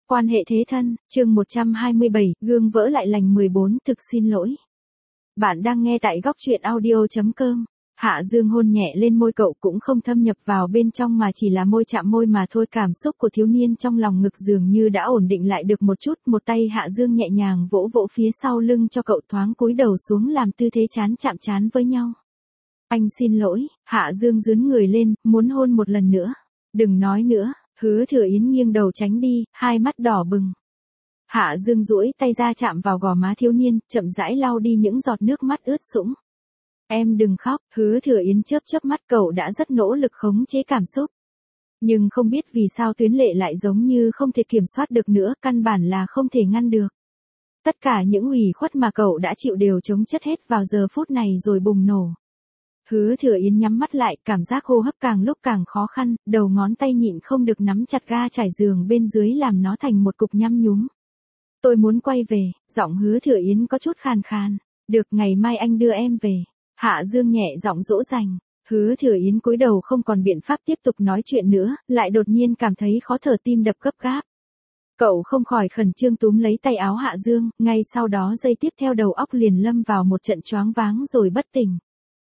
Quan hệ thế thân, chương 127, gương vỡ lại lành 14, thực xin lỗi. Bạn đang nghe tại góc truyện audio.com. Hạ Dương hôn nhẹ lên môi cậu, cũng không thâm nhập vào bên trong mà chỉ là môi chạm môi mà thôi. Cảm xúc của thiếu niên trong lòng ngực dường như đã ổn định lại được một chút. Một tay Hạ Dương nhẹ nhàng vỗ vỗ phía sau lưng cho cậu, thoáng cúi đầu xuống làm tư thế trán chạm trán với nhau. Anh xin lỗi. Hạ Dương dướn người lên, muốn hôn một lần nữa. Đừng nói nữa. Hứa Thừa Yến nghiêng đầu tránh đi, hai mắt đỏ bừng. Hạ Dương duỗi tay ra chạm vào gò má thiếu niên, chậm rãi lau đi những giọt nước mắt ướt sũng. Em đừng khóc. Hứa Thừa Yến chớp chớp mắt, cậu đã rất nỗ lực khống chế cảm xúc. Nhưng không biết vì sao tuyến lệ lại giống như không thể kiểm soát được nữa, căn bản là không thể ngăn được. Tất cả những ủy khuất mà cậu đã chịu đều chống chất hết vào giờ phút này rồi bùng nổ. Hứa Thừa Yến nhắm mắt lại, cảm giác hô hấp càng lúc càng khó khăn, đầu ngón tay nhịn không được nắm chặt ga trải giường bên dưới làm nó thành một cục nhăm nhúm. Tôi muốn quay về. Giọng Hứa Thừa Yến có chút khàn khàn. Được, ngày mai anh đưa em về. Hạ Dương nhẹ giọng dỗ dành. Hứa Thừa Yến cúi đầu không còn biện pháp tiếp tục nói chuyện nữa, lại đột nhiên cảm thấy khó thở, tim đập gấp gáp. Cậu không khỏi khẩn trương túm lấy tay áo Hạ Dương, ngay sau đó giây tiếp theo đầu óc liền lâm vào một trận choáng váng rồi bất tỉnh.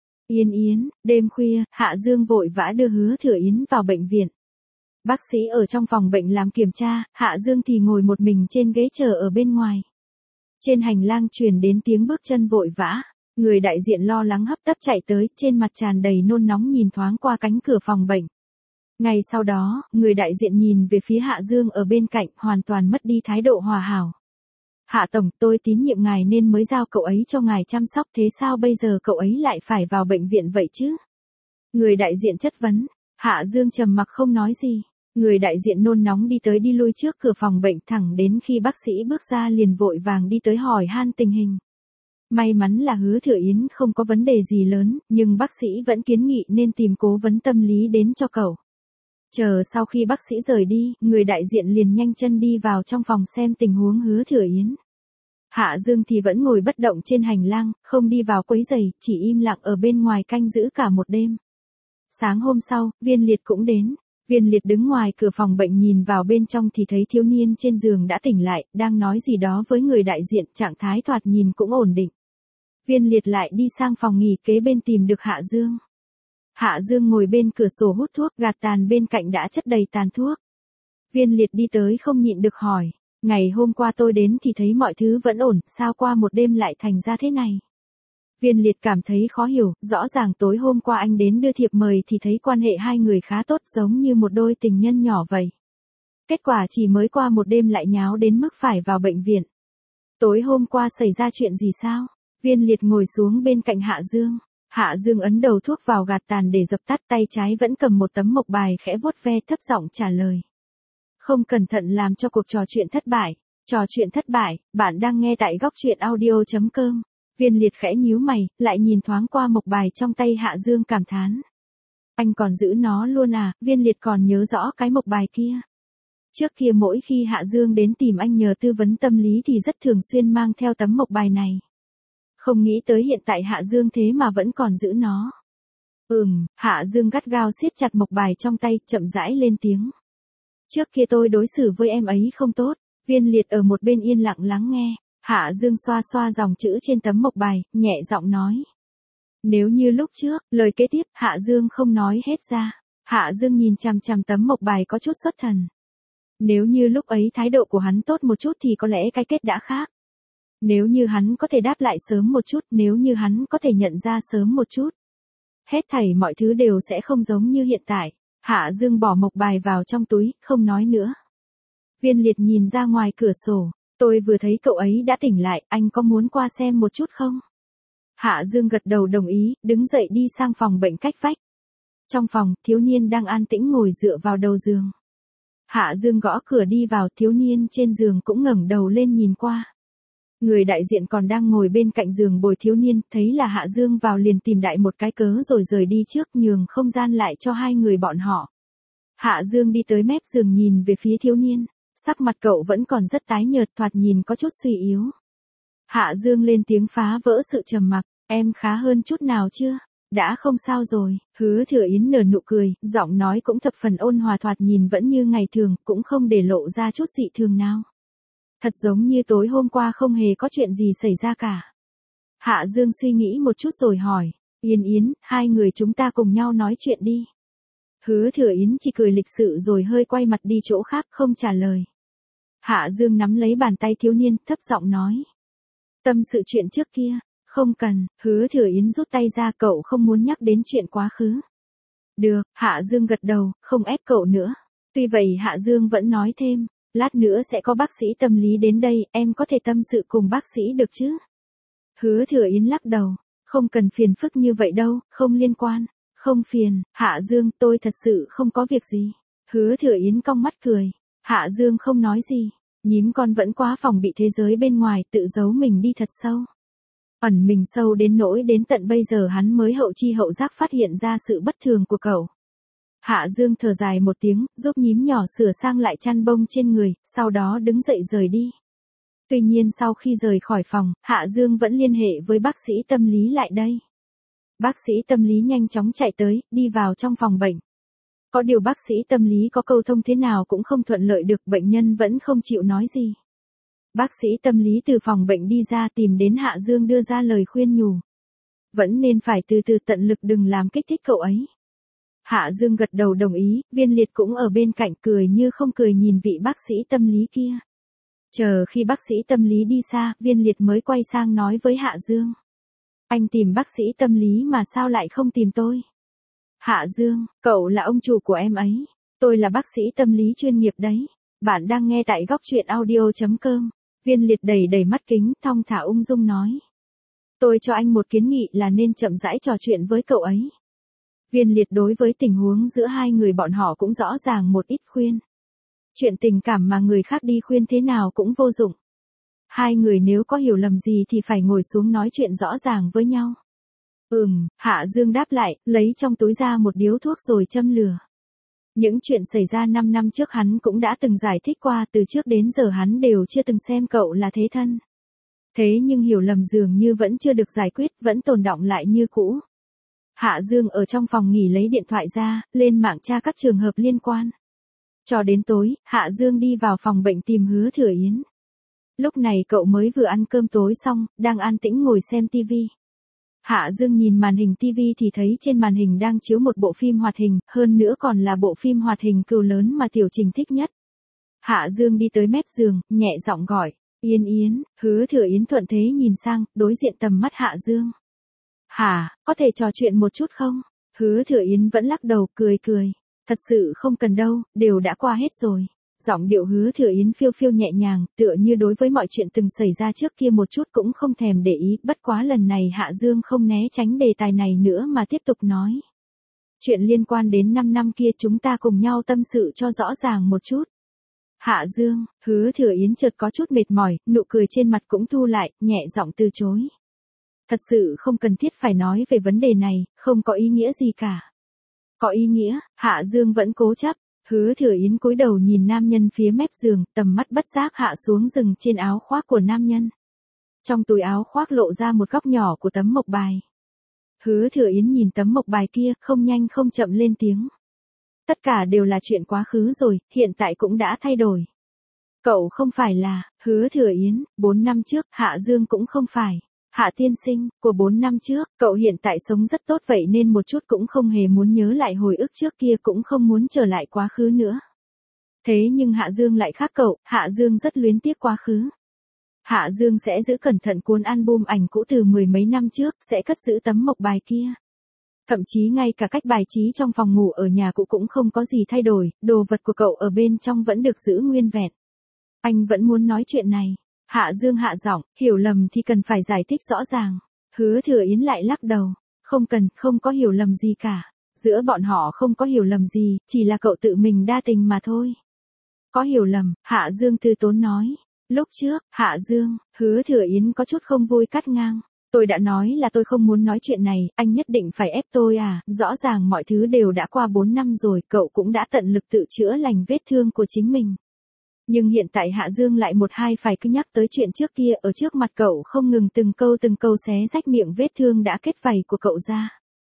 Yến, đêm khuya, Hạ Dương vội vã đưa Hứa Thừa Yến vào bệnh viện. Bác sĩ ở trong phòng bệnh làm kiểm tra, Hạ Dương thì ngồi một mình trên ghế chờ ở bên ngoài. Trên hành lang truyền đến tiếng bước chân vội vã, người đại diện lo lắng hấp tấp chạy tới, trên mặt tràn đầy nôn nóng nhìn thoáng qua cánh cửa phòng bệnh. Ngay sau đó, người đại diện nhìn về phía Hạ Dương ở bên cạnh, hoàn toàn mất đi thái độ hòa hảo. Hạ Tổng, tôi tín nhiệm ngài nên mới giao cậu ấy cho ngài chăm sóc, thế sao bây giờ cậu ấy lại phải vào bệnh viện vậy chứ? Người đại diện chất vấn. Hạ Dương trầm mặc không nói gì. Người đại diện nôn nóng đi tới đi lui trước cửa phòng bệnh, thẳng đến khi bác sĩ bước ra liền vội vàng đi tới hỏi han tình hình. May mắn là Hứa Thừa Yến không có vấn đề gì lớn, nhưng bác sĩ vẫn kiến nghị nên tìm cố vấn tâm lý đến cho cậu. Chờ sau khi bác sĩ rời đi, người đại diện liền nhanh chân đi vào trong phòng xem tình huống Hứa Thừa Yến. Hạ Dương thì vẫn ngồi bất động trên hành lang, không đi vào quấy rầy, chỉ im lặng ở bên ngoài canh giữ cả một đêm. Sáng hôm sau, Viên Liệt cũng đến. Viên Liệt đứng ngoài cửa phòng bệnh nhìn vào bên trong thì thấy thiếu niên trên giường đã tỉnh lại, đang nói gì đó với người đại diện, trạng thái thoạt nhìn cũng ổn định. Viên Liệt lại đi sang phòng nghỉ kế bên tìm được Hạ Dương. Hạ Dương ngồi bên cửa sổ hút thuốc, gạt tàn bên cạnh đã chất đầy tàn thuốc. Viên Liệt đi tới không nhịn được hỏi, ngày hôm qua tôi đến thì thấy mọi thứ vẫn ổn, sao qua một đêm lại thành ra thế này? Viên Liệt cảm thấy khó hiểu, rõ ràng tối hôm qua anh đến đưa thiệp mời thì thấy quan hệ hai người khá tốt, giống như một đôi tình nhân nhỏ vậy. Kết quả chỉ mới qua một đêm lại nháo đến mức phải vào bệnh viện. Tối hôm qua xảy ra chuyện gì sao? Viên Liệt ngồi xuống bên cạnh Hạ Dương. Hạ Dương ấn đầu thuốc vào gạt tàn để dập tắt, tay trái vẫn cầm một tấm mộc bài khẽ vuốt ve, thấp giọng trả lời. Không cẩn thận làm cho cuộc trò chuyện thất bại. Trò chuyện thất bại, bạn đang nghe tại góc truyện audio.com. Viên Liệt khẽ nhíu mày, lại nhìn thoáng qua mộc bài trong tay Hạ Dương cảm thán. Anh còn giữ nó luôn à? Viên Liệt còn nhớ rõ cái mộc bài kia. Trước kia mỗi khi Hạ Dương đến tìm anh nhờ tư vấn tâm lý thì rất thường xuyên mang theo tấm mộc bài này. Không nghĩ tới hiện tại Hạ Dương thế mà vẫn còn giữ nó. Hạ Dương gắt gao siết chặt mộc bài trong tay, chậm rãi lên tiếng. Trước kia tôi đối xử với em ấy không tốt. Viên Liệt ở một bên yên lặng lắng nghe. Hạ Dương xoa xoa dòng chữ trên tấm mộc bài, nhẹ giọng nói. Nếu như lúc trước, lời kế tiếp Hạ Dương không nói hết ra. Hạ Dương nhìn chằm chằm tấm mộc bài có chút xuất thần. Nếu như lúc ấy thái độ của hắn tốt một chút thì có lẽ cái kết đã khác. Nếu như hắn có thể đáp lại sớm một chút, nếu như hắn có thể nhận ra sớm một chút. Hết thảy mọi thứ đều sẽ không giống như hiện tại. Hạ Dương bỏ mộc bài vào trong túi, không nói nữa. Viên Liệt nhìn ra ngoài cửa sổ. Tôi vừa thấy cậu ấy đã tỉnh lại, anh có muốn qua xem một chút không? Hạ Dương gật đầu đồng ý, đứng dậy đi sang phòng bệnh cách vách. Trong phòng, thiếu niên đang an tĩnh ngồi dựa vào đầu giường. Hạ Dương gõ cửa đi vào, thiếu niên trên giường cũng ngẩng đầu lên nhìn qua. Người đại diện còn đang ngồi bên cạnh giường bồi thiếu niên, thấy là Hạ Dương vào liền tìm đại một cái cớ rồi rời đi trước, nhường không gian lại cho hai người bọn họ. Hạ Dương đi tới mép giường nhìn về phía thiếu niên. Sắc mặt cậu vẫn còn rất tái nhợt, thoạt nhìn có chút suy yếu. Hạ Dương lên tiếng phá vỡ sự trầm mặc, em khá hơn chút nào chưa? Đã không sao rồi, Hứa Thừa Yến nở nụ cười, giọng nói cũng thập phần ôn hòa, thoạt nhìn vẫn như ngày thường, cũng không để lộ ra chút dị thường nào. Thật giống như tối hôm qua không hề có chuyện gì xảy ra cả. Hạ Dương suy nghĩ một chút rồi hỏi, Yến Yến, hai người chúng ta cùng nhau nói chuyện đi. Hứa Thừa Yến chỉ cười lịch sự rồi hơi quay mặt đi chỗ khác không trả lời. Hạ Dương nắm lấy bàn tay thiếu niên, thấp giọng nói. Tâm sự chuyện trước kia, không cần, Hứa Thừa Yến rút tay ra, cậu không muốn nhắc đến chuyện quá khứ. Được, Hạ Dương gật đầu, không ép cậu nữa. Tuy vậy Hạ Dương vẫn nói thêm, lát nữa sẽ có bác sĩ tâm lý đến đây, em có thể tâm sự cùng bác sĩ được chứ? Hứa Thừa Yến lắc đầu, không cần phiền phức như vậy đâu, không liên quan. Không phiền, Hạ Dương, tôi thật sự không có việc gì. Hứa Thừa Yến cong mắt cười. Hạ Dương không nói gì. Nhím con vẫn quá phòng bị thế giới bên ngoài, tự giấu mình đi thật sâu. Ẩn mình sâu đến nỗi đến tận bây giờ hắn mới hậu chi hậu giác phát hiện ra sự bất thường của cậu. Hạ Dương thở dài một tiếng, giúp nhím nhỏ sửa sang lại chăn bông trên người, sau đó đứng dậy rời đi. Tuy nhiên sau khi rời khỏi phòng, Hạ Dương vẫn liên hệ với bác sĩ tâm lý lại đây. Bác sĩ tâm lý nhanh chóng chạy tới, đi vào trong phòng bệnh. Có điều bác sĩ tâm lý có câu thông thế nào cũng không thuận lợi được, bệnh nhân vẫn không chịu nói gì. Bác sĩ tâm lý từ phòng bệnh đi ra tìm đến Hạ Dương đưa ra lời khuyên nhủ. Vẫn nên phải từ từ tận lực, đừng làm kích thích cậu ấy. Hạ Dương gật đầu đồng ý, Viên Liệt cũng ở bên cạnh cười như không cười nhìn vị bác sĩ tâm lý kia. Chờ khi bác sĩ tâm lý đi xa, Viên Liệt mới quay sang nói với Hạ Dương. Anh tìm bác sĩ tâm lý mà sao lại không tìm tôi? Hạ Dương, cậu là ông chủ của em ấy. Tôi là bác sĩ tâm lý chuyên nghiệp đấy. Bạn đang nghe tại góc truyện audio.com. Viên Liệt đầy đầy mắt kính, thong thả ung dung nói. Tôi cho anh một kiến nghị là nên chậm rãi trò chuyện với cậu ấy. Viên Liệt đối với tình huống giữa hai người bọn họ cũng rõ ràng một ít, khuyên. Chuyện tình cảm mà người khác đi khuyên thế nào cũng vô dụng. Hai người nếu có hiểu lầm gì thì phải ngồi xuống nói chuyện rõ ràng với nhau. Hạ Dương đáp lại, lấy trong túi ra một điếu thuốc rồi châm lửa. Những chuyện xảy ra 5 năm trước hắn cũng đã từng giải thích qua, từ trước đến giờ hắn đều chưa từng xem cậu là thế thân. Thế nhưng hiểu lầm dường như vẫn chưa được giải quyết, vẫn tồn đọng lại như cũ. Hạ Dương ở trong phòng nghỉ lấy điện thoại ra, lên mạng tra các trường hợp liên quan. Cho đến tối, Hạ Dương đi vào phòng bệnh tìm Hứa Thừa Yến. Lúc này cậu mới vừa ăn cơm tối xong, đang an tĩnh ngồi xem tivi. Hạ Dương nhìn màn hình tivi thì thấy trên màn hình đang chiếu một bộ phim hoạt hình, hơn nữa còn là bộ phim hoạt hình Cừu Lớn mà Tiểu Trình thích nhất. Hạ Dương đi tới mép giường, nhẹ giọng gọi, Yến Yến. Hứa Thừa Yến thuận thế nhìn sang, đối diện tầm mắt Hạ Dương. Hả, có thể trò chuyện một chút không? Hứa Thừa Yến vẫn lắc đầu, cười cười. Thật sự không cần đâu, đều đã qua hết rồi. Giọng điệu Hứa Thừa Yến phiêu phiêu nhẹ nhàng, tựa như đối với mọi chuyện từng xảy ra trước kia một chút cũng không thèm để ý, bất quá lần này Hạ Dương không né tránh đề tài này nữa mà tiếp tục nói. Chuyện liên quan đến 5 năm kia chúng ta cùng nhau tâm sự cho rõ ràng một chút. Hạ Dương, Hứa Thừa Yến chợt có chút mệt mỏi, nụ cười trên mặt cũng thu lại, nhẹ giọng từ chối. Thật sự không cần thiết phải nói về vấn đề này, không có ý nghĩa gì cả. Có ý nghĩa, Hạ Dương vẫn cố chấp. Hứa Thừa Yến cúi đầu nhìn nam nhân phía mép giường, tầm mắt bất giác hạ xuống dừng trên áo khoác của nam nhân. Trong túi áo khoác lộ ra một góc nhỏ của tấm mộc bài. Hứa Thừa Yến nhìn tấm mộc bài kia, không nhanh không chậm lên tiếng. Tất cả đều là chuyện quá khứ rồi, hiện tại cũng đã thay đổi. Cậu không phải là, Hứa Thừa Yến, 4 năm trước, Hạ Dương cũng không phải. Hạ tiên sinh, của 4 năm trước, cậu hiện tại sống rất tốt vậy nên một chút cũng không hề muốn nhớ lại hồi ức trước kia, cũng không muốn trở lại quá khứ nữa. Thế nhưng Hạ Dương lại khác cậu, Hạ Dương rất luyến tiếc quá khứ. Hạ Dương sẽ giữ cẩn thận cuốn album ảnh cũ từ 10 mấy năm trước, sẽ cất giữ tấm mộc bài kia. Thậm chí ngay cả cách bài trí trong phòng ngủ ở nhà cũ cũng không có gì thay đổi, đồ vật của cậu ở bên trong vẫn được giữ nguyên vẹn. Anh vẫn muốn nói chuyện này. Hạ Dương hạ giọng, hiểu lầm thì cần phải giải thích rõ ràng. Hứa Thừa Yến lại lắc đầu. Không cần, không có hiểu lầm gì cả. Giữa bọn họ không có hiểu lầm gì, chỉ là cậu tự mình đa tình mà thôi. Có hiểu lầm, Hạ Dương từ tốn nói. Lúc trước, Hạ Dương, Hứa Thừa Yến có chút không vui cắt ngang. Tôi đã nói là tôi không muốn nói chuyện này, anh nhất định phải ép tôi à, rõ ràng mọi thứ đều đã qua 4 năm rồi, cậu cũng đã tận lực tự chữa lành vết thương của chính mình. Nhưng hiện tại Hạ Dương lại một hai phải cứ nhắc tới chuyện trước kia ở trước mặt cậu không ngừng từng câu xé rách miệng vết thương đã kết vảy của cậu ra.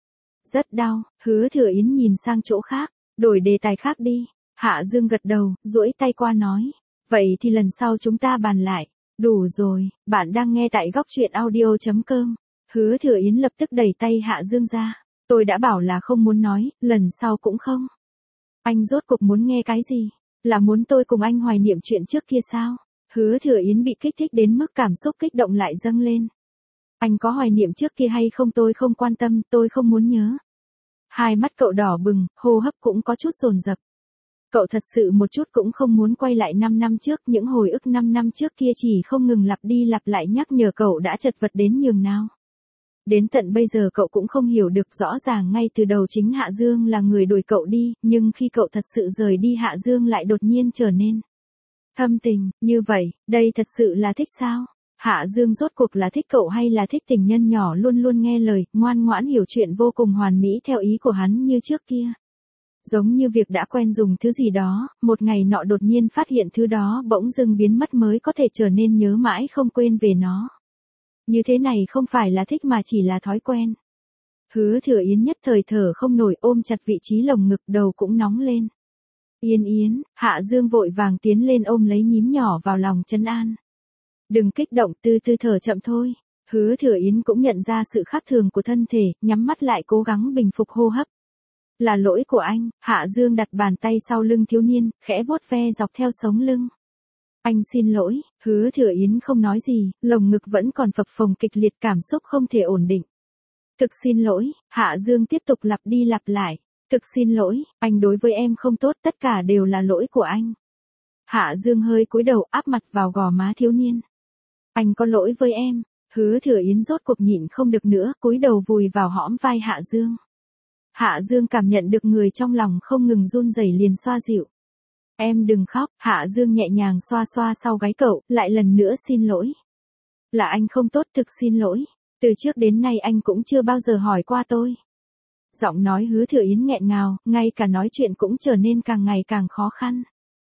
Rất đau, Hứa Thừa Yến nhìn sang chỗ khác, đổi đề tài khác đi. Hạ Dương gật đầu, duỗi tay qua nói. Vậy thì lần sau chúng ta bàn lại. Đủ rồi, bạn đang nghe tại góc truyện audio.com. Hứa Thừa Yến lập tức đẩy tay Hạ Dương ra. Tôi đã bảo là không muốn nói, lần sau cũng không. Anh rốt cuộc muốn nghe cái gì? Là muốn tôi cùng anh hoài niệm chuyện trước kia sao? Hứa Thừa Yến bị kích thích đến mức cảm xúc kích động lại dâng lên. Anh có hoài niệm trước kia hay không tôi không quan tâm, tôi không muốn nhớ. Hai mắt cậu đỏ bừng, hô hấp cũng có chút dồn dập. Cậu thật sự một chút cũng không muốn quay lại 5 năm trước, những hồi ức 5 năm trước kia chỉ không ngừng lặp đi lặp lại nhắc nhở cậu đã chật vật đến nhường nào. Đến tận bây giờ cậu cũng không hiểu được rõ ràng ngay từ đầu chính Hạ Dương là người đuổi cậu đi, nhưng khi cậu thật sự rời đi Hạ Dương lại đột nhiên trở nên thâm tình, như vậy, đây thật sự là thích sao? Hạ Dương rốt cuộc là thích cậu hay là thích tình nhân nhỏ luôn luôn nghe lời, ngoan ngoãn hiểu chuyện vô cùng hoàn mỹ theo ý của hắn như trước kia. Giống như việc đã quen dùng thứ gì đó, một ngày nọ đột nhiên phát hiện thứ đó bỗng dưng biến mất mới có thể trở nên nhớ mãi không quên về nó. Như thế này không phải là thích mà chỉ là thói quen. Hứa Thừa Yến nhất thời thở không nổi, ôm chặt vị trí lồng ngực, đầu cũng nóng lên. Yến Yến, Hạ Dương vội vàng tiến lên ôm lấy nhím nhỏ vào lòng trấn an. Đừng kích động, từ từ thở chậm thôi. Hứa Thừa Yến cũng nhận ra sự khác thường của thân thể, nhắm mắt lại cố gắng bình phục hô hấp. Là lỗi của anh. Hạ Dương đặt bàn tay sau lưng thiếu niên, khẽ vuốt ve dọc theo sống lưng. Anh xin lỗi. Hứa Thừa Yến không nói gì, lồng ngực vẫn còn phập phồng kịch liệt, cảm xúc không thể ổn định. Thực xin lỗi. Hạ Dương tiếp tục lặp đi lặp lại. Thực xin lỗi, anh đối với em không tốt, tất cả đều là lỗi của anh. Hạ Dương hơi cúi đầu áp mặt vào gò má thiếu niên. Anh có lỗi với em. Hứa Thừa Yến rốt cuộc nhịn không được nữa, cúi đầu vùi vào hõm vai Hạ Dương. Hạ Dương cảm nhận được người trong lòng không ngừng run rẩy liền xoa dịu. Em đừng khóc. Hạ Dương nhẹ nhàng xoa xoa sau gáy cậu, lại lần nữa xin lỗi. Là anh không tốt, thực xin lỗi. Từ trước đến nay anh cũng chưa bao giờ hỏi qua tôi. Giọng nói Hứa Thừa Yến nghẹn ngào, ngay cả nói chuyện cũng trở nên càng ngày càng khó khăn.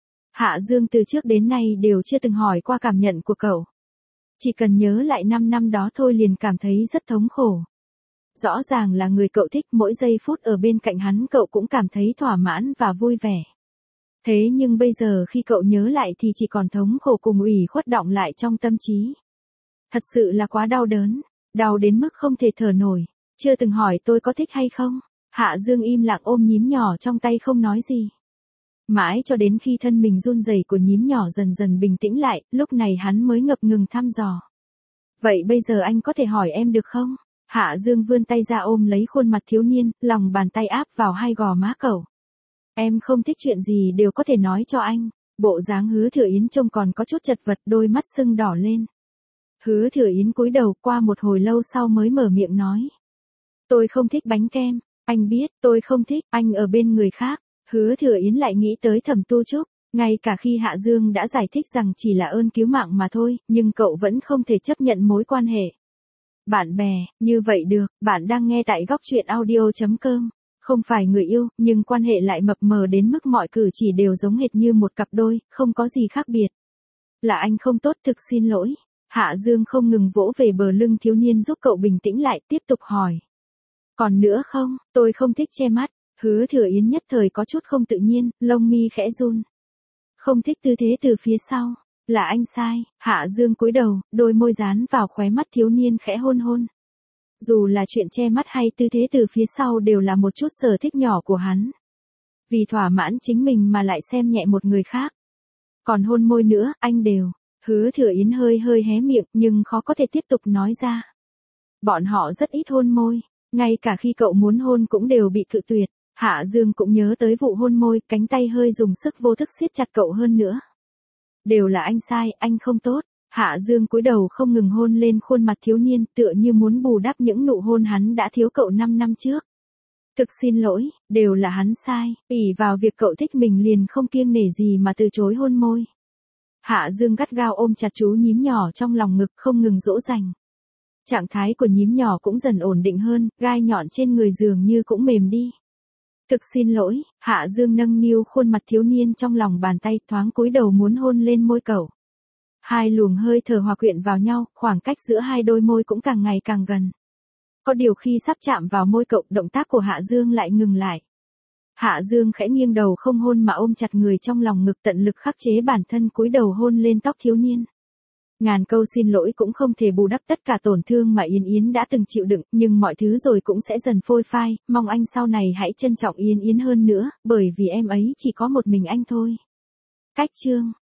Hạ Dương từ trước đến nay đều chưa từng hỏi qua cảm nhận của cậu. Chỉ cần nhớ lại 5 năm đó thôi liền cảm thấy rất thống khổ. Rõ ràng là người cậu thích, mỗi giây phút ở bên cạnh hắn cậu cũng cảm thấy thỏa mãn và vui vẻ. Thế nhưng bây giờ khi cậu nhớ lại thì chỉ còn thống khổ cùng ủy khuất đọng lại trong tâm trí. Thật sự là quá đau đớn, đau đến mức không thể thở nổi. Chưa từng hỏi tôi có thích hay không. Hạ Dương im lặng ôm nhím nhỏ trong tay không nói gì. Mãi cho đến khi thân mình run rẩy của nhím nhỏ dần dần bình tĩnh lại, lúc này hắn mới ngập ngừng thăm dò. Vậy bây giờ anh có thể hỏi em được không? Hạ Dương vươn tay ra ôm lấy khuôn mặt thiếu niên, lòng bàn tay áp vào hai gò má cậu. Em không thích chuyện gì đều có thể nói cho anh. Bộ dáng Hứa Thừa Yến trông còn có chút chật vật, đôi mắt sưng đỏ lên. Hứa Thừa Yến cúi đầu, qua một hồi lâu sau mới mở miệng nói. Tôi không thích bánh kem. Anh biết, tôi không thích, anh ở bên người khác. Hứa Thừa Yến lại nghĩ tới Thẩm Tu Trúc. Ngay cả khi Hạ Dương đã giải thích rằng chỉ là ơn cứu mạng mà thôi, nhưng cậu vẫn không thể chấp nhận mối quan hệ bạn bè, như vậy được. Bạn đang nghe tại góc truyện audio.com. Không phải người yêu, nhưng quan hệ lại mập mờ đến mức mọi cử chỉ đều giống hệt như một cặp đôi, không có gì khác biệt. Là anh không tốt, thực xin lỗi. Hạ Dương không ngừng vỗ về bờ lưng thiếu niên giúp cậu bình tĩnh lại, tiếp tục hỏi. Còn nữa không, tôi không thích che mắt. Hứa Thừa Yến nhất thời có chút không tự nhiên, lông mi khẽ run. Không thích tư thế từ phía sau. Là anh sai. Hạ Dương cúi đầu, đôi môi dán vào khóe mắt thiếu niên khẽ hôn hôn. Dù là chuyện che mắt hay tư thế từ phía sau đều là một chút sở thích nhỏ của hắn. Vì thỏa mãn chính mình mà lại xem nhẹ một người khác. Còn hôn môi nữa, anh đều. Hứa Thừa Yến hơi hơi hé miệng nhưng khó có thể tiếp tục nói ra. Bọn họ rất ít hôn môi. Ngay cả khi cậu muốn hôn cũng đều bị cự tuyệt. Hạ Dương cũng nhớ tới vụ hôn môi, cánh tay hơi dùng sức vô thức siết chặt cậu hơn nữa. Đều là anh sai, anh không tốt. Hạ Dương cúi đầu không ngừng hôn lên khuôn mặt thiếu niên, tựa như muốn bù đắp những nụ hôn hắn đã thiếu cậu 5 năm trước. Thực xin lỗi, đều là hắn sai, ỷ vào việc cậu thích mình liền không kiêng nể gì mà từ chối hôn môi. Hạ Dương gắt gao ôm chặt chú nhím nhỏ trong lòng ngực không ngừng dỗ dành. Trạng thái của nhím nhỏ cũng dần ổn định hơn, gai nhọn trên người dường như cũng mềm đi. Thực xin lỗi. Hạ Dương nâng niu khuôn mặt thiếu niên trong lòng bàn tay, thoáng cúi đầu muốn hôn lên môi cậu. Hai luồng hơi thở hòa quyện vào nhau, khoảng cách giữa hai đôi môi cũng càng ngày càng gần. Có điều khi sắp chạm vào môi cậu, động tác của Hạ Dương lại ngừng lại. Hạ Dương khẽ nghiêng đầu không hôn mà ôm chặt người trong lòng ngực, tận lực khắc chế bản thân cúi đầu hôn lên tóc thiếu niên. Ngàn câu xin lỗi cũng không thể bù đắp tất cả tổn thương mà Yến Yến đã từng chịu đựng, nhưng mọi thứ rồi cũng sẽ dần phôi phai, mong anh sau này hãy trân trọng Yến Yến hơn nữa, bởi vì em ấy chỉ có một mình anh thôi. Cách chương